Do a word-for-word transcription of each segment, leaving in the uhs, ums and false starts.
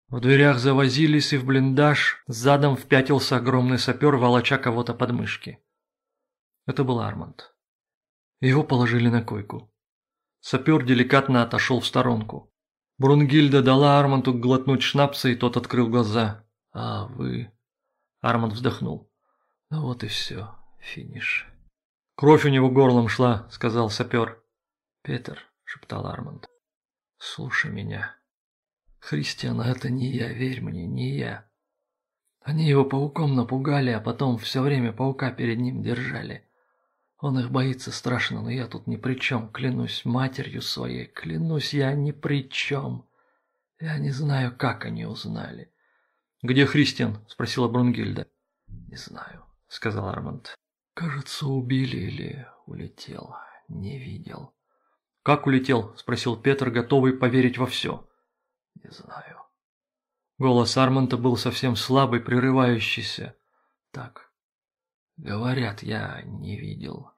В дверях завозились, и в блиндаж задом впятился огромный сапер, волоча кого-то под мышки. Это был Арманд. Его положили на койку. Сапер деликатно отошел в сторонку. Брунгильда дала Арманду глотнуть шнапса, и тот открыл глаза. «А вы...» Арманд вздохнул. «Ну вот и все. Финиш». «Кровь у него горлом шла», — сказал сапер. «Петер», — шептал Арманд, — «слушай меня. Христиан, это не я, верь мне, не я. Они его пауком напугали, а потом все время паука перед ним держали. Он их боится страшно, но я тут ни при чем, клянусь матерью своей, клянусь, я ни при чем. Я не знаю, как они узнали». «Где Христиан?» — спросила Брунгильда. «Не знаю», — сказал Арманд. «Кажется, убили или улетел, не видел». «Как улетел?» — спросил Петр, готовый поверить во все. «Не знаю». Голос Арманда был совсем слабый, прерывающийся. «Так, говорят, я не видел».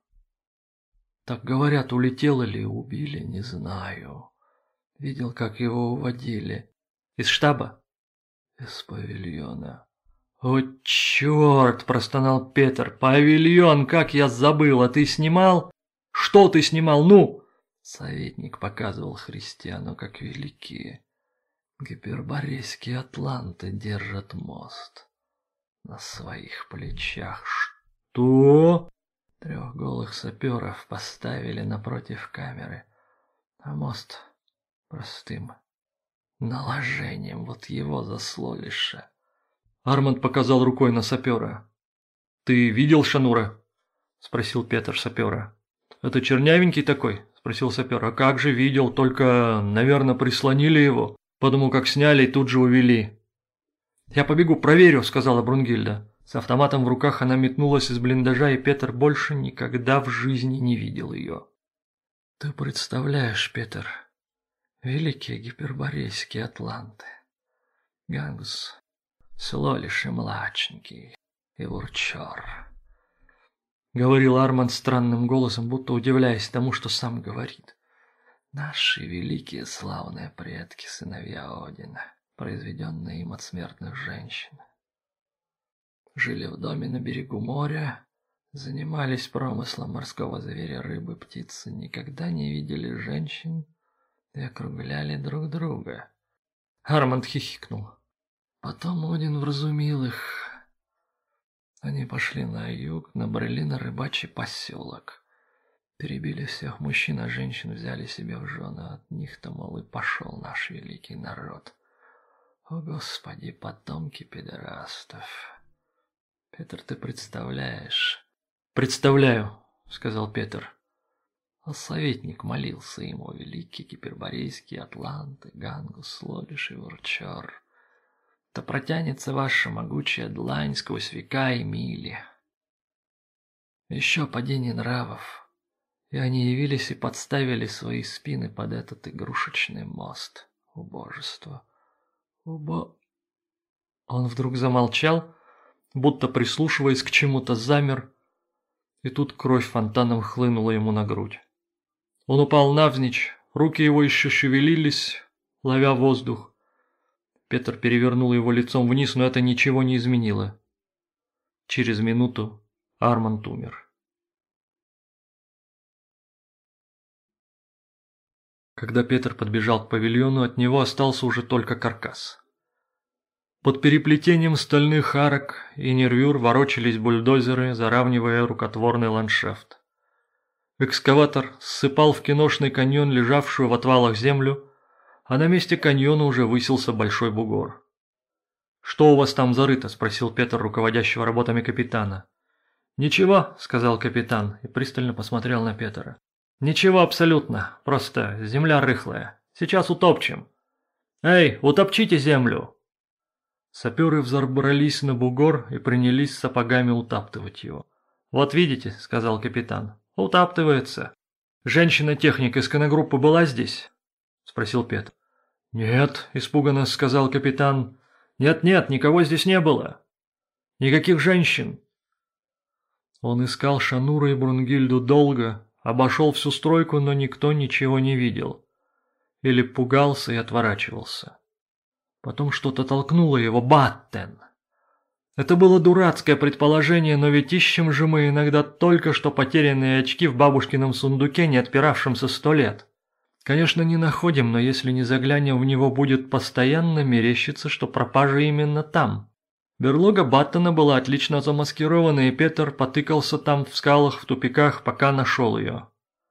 «Так говорят, улетел или убили, не знаю. Видел, как его уводили». «Из штаба?» «Из павильона». «О, черт!» – простонал Петр. «Павильон, как я забыл! А ты снимал? Что ты снимал? Ну!» Советник показывал Христиану, как великие гиперборейские атланты держат мост на своих плечах. «Что?» Трех голых саперов поставили напротив камеры, а мост простым наложением вот его заслолиша. Арманд показал рукой на сапера. «Ты видел Шанура?» – спросил Петр сапера. «Это чернявенький такой?» – спросил сапер. «А как же видел, только, наверное, прислонили его, потому как сняли и тут же увели». «Я побегу, проверю», – сказала Брунгильда. С автоматом в руках она метнулась из блиндажа, и Петр больше никогда в жизни не видел ее. «Ты представляешь, Петр, великие гиперборейские атланты, Гангус, Слолиш и младшенький, и Урчор», — говорил Арманд странным голосом, будто удивляясь тому, что сам говорит. «Наши великие славные предки, сыновья Одина, произведенные им от смертных женщин, жили в доме на берегу моря, занимались промыслом морского зверя, рыбы, птицы, никогда не видели женщин и округляли друг друга». Арманд хихикнул. «Потом Один вразумил их. Они пошли на юг, набрели на рыбачий поселок. Перебили всех мужчин, а женщин взяли себе в жены. От них-то, мол, и пошел наш великий народ. О, Господи, потомки педерастов. Петр, ты представляешь?» «Представляю», — сказал Петр. А советник молился ему, великие гиперборейские атланты, Гангус, Слолиш и Урчор. То протянется ваша могучая длань сквозь века и мили. Еще падение нравов, и они явились и подставили свои спины под этот игрушечный мост. Убожество. Убо... Он вдруг замолчал, будто прислушиваясь к чему-то, замер, и тут кровь фонтаном хлынула ему на грудь. Он упал навзничь, руки его еще шевелились, ловя воздух. Петр перевернул его лицом вниз, но это ничего не изменило. Через минуту Арманд умер. Когда Петр подбежал к павильону, от него остался уже только каркас. Под переплетением стальных арок и нервюр ворочались бульдозеры, заравнивая рукотворный ландшафт. Экскаватор ссыпал в киношный каньон лежавшую в отвалах землю, а на месте каньона уже высился большой бугор. «Что у вас там зарыто?» – спросил Петр, руководящего работами капитана. «Ничего», – сказал капитан и пристально посмотрел на Петра. «Ничего абсолютно, просто земля рыхлая. Сейчас утопчем. Эй, утопчите землю!» Саперы взобрались на бугор и принялись сапогами утаптывать его. «Вот видите», – сказал капитан, – «утаптывается. Женщина-техник из коногруппы была здесь?» – спросил Петр. «Нет», – испуганно сказал капитан. «Нет-нет, никого здесь не было. Никаких женщин». Он искал Шанура и Брунгильду долго, обошел всю стройку, но никто ничего не видел. Или пугался и отворачивался. Потом что-то толкнуло его. Баттен! Это было дурацкое предположение, но ведь ищем же мы иногда только что потерянные очки в бабушкином сундуке, не отпиравшемся сто лет. Конечно, не находим, но если не заглянем в него, будет постоянно мерещиться, что пропажа именно там. Берлога Баттена была отлично замаскирована, и Петер потыкался там в скалах, в тупиках, пока нашел ее.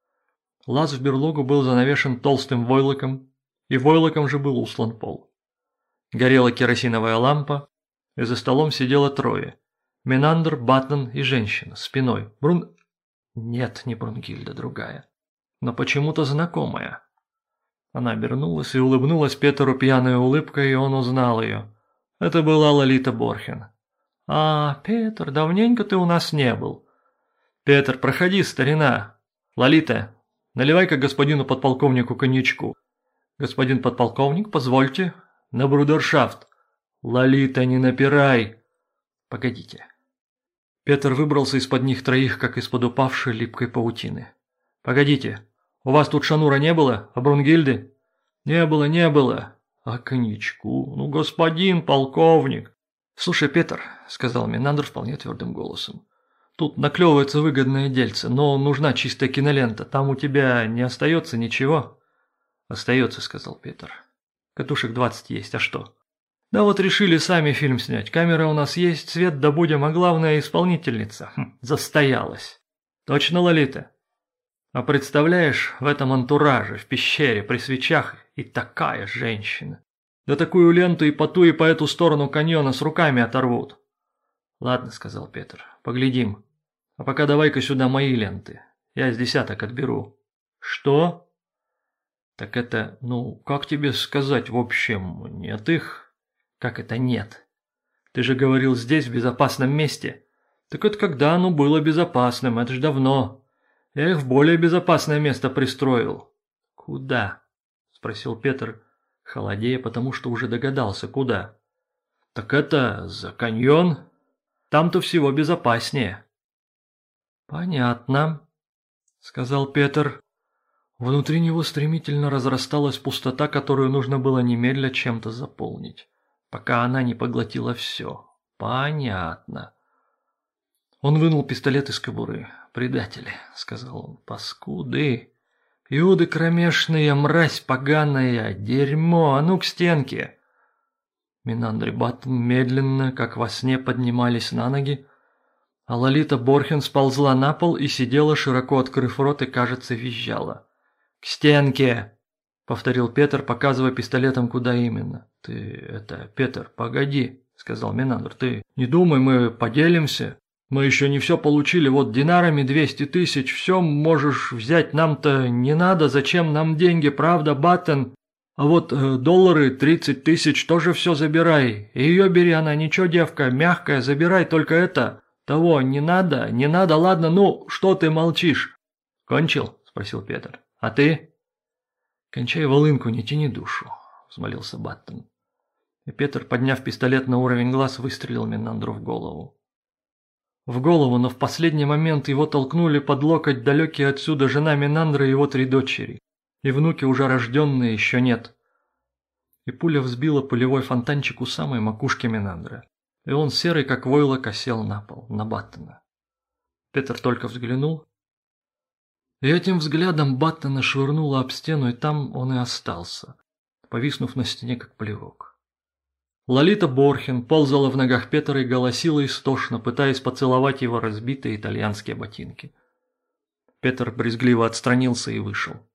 Лаз в берлогу был занавешен толстым войлоком, и войлоком же был услан пол. Горела керосиновая лампа, и за столом сидело трое. Менандр, Баттен и женщина, спиной. Брун... Нет, не Брунгильда, другая. Но почему-то знакомая. Она обернулась и улыбнулась Петеру пьяной улыбкой, и он узнал ее. Это была Лолита Борхен. «А, Петр, давненько ты у нас не был». «Петр, проходи, старина. Лолита, наливай-ка господину подполковнику коньячку». «Господин подполковник, позвольте. На брудершафт». «Лолита, не напирай». «Погодите». Петр выбрался из-под них троих, как из-под упавшей липкой паутины. «Погодите, у вас тут Шанура не было? А Брунгильды?» «Не было, не было». «А коньячку? Ну, господин полковник!» «Слушай, Петр», — сказал Менандр вполне твердым голосом, — «тут наклевывается выгодное дельце, но нужна чистая кинолента. Там у тебя не остается ничего?» «Остается», — сказал Петр. «Катушек двадцать есть, а что?» «Да вот решили сами фильм снять. Камера у нас есть, свет добудем, а главное исполнительница. Хм, застоялась». «Точно, Лолита?» «А представляешь, в этом антураже, в пещере, при свечах и такая женщина. Да такую ленту и по ту, и по эту сторону каньона с руками оторвут». «Ладно», — сказал Петр, — «поглядим. А пока давай-ка сюда мои ленты. Я с десяток отберу». «Что?» «Так это, ну, как тебе сказать, в общем, нет их». «Как это нет? Ты же говорил, здесь, в безопасном месте». «Так это когда оно было безопасным, это ж давно. Я их в более безопасное место пристроил». «Куда?» – спросил Петр, холодея, потому что уже догадался, куда. «Так это за каньон. Там-то всего безопаснее». «Понятно», – сказал Петр. Внутри него стремительно разрасталась пустота, которую нужно было немедля чем-то заполнить, пока она не поглотила все. «Понятно». Он вынул пистолет из кобуры. «Предатели», — сказал он, — «паскуды, иуды кромешные, мразь поганая, дерьмо, а ну к стенке». Менандр и Баттен медленно, как во сне, поднимались на ноги, а Лолита Борхен сползла на пол и сидела, широко открыв рот, и, кажется, визжала. «К стенке!» — повторил Петр, показывая пистолетом, куда именно. «Ты это, Петр, погоди», — сказал Менандр, — «ты не думай, мы поделимся». Мы еще не все получили, вот динарами двести тысяч, все можешь взять, нам-то не надо, зачем нам деньги, правда, Баттен? А вот э, доллары тридцать тысяч тоже все забирай, и ее бери, она ничего, девка, мягкая, забирай, только это, того, не надо, не надо, ладно, ну, что ты молчишь?» «Кончил?» – спросил Петр. «А ты?» «Кончай волынку, не тяни душу», – взмолился Баттен. И Петр, подняв пистолет на уровень глаз, выстрелил Менандру в голову. В голову, но в последний момент его толкнули под локоть далекие отсюда жена Менандра и его три дочери. И внуки, уже рожденные, еще нет. И пуля взбила пулевой фонтанчик у самой макушки Менандра. И он серый, как войлок, осел на пол, на Баттена. Петр только взглянул. И этим взглядом Баттена швырнуло об стену, и там он и остался, повиснув на стене, как плевок. Лолита Борхен ползала в ногах Петра и голосила истошно, пытаясь поцеловать его разбитые итальянские ботинки. Петр брезгливо отстранился и вышел.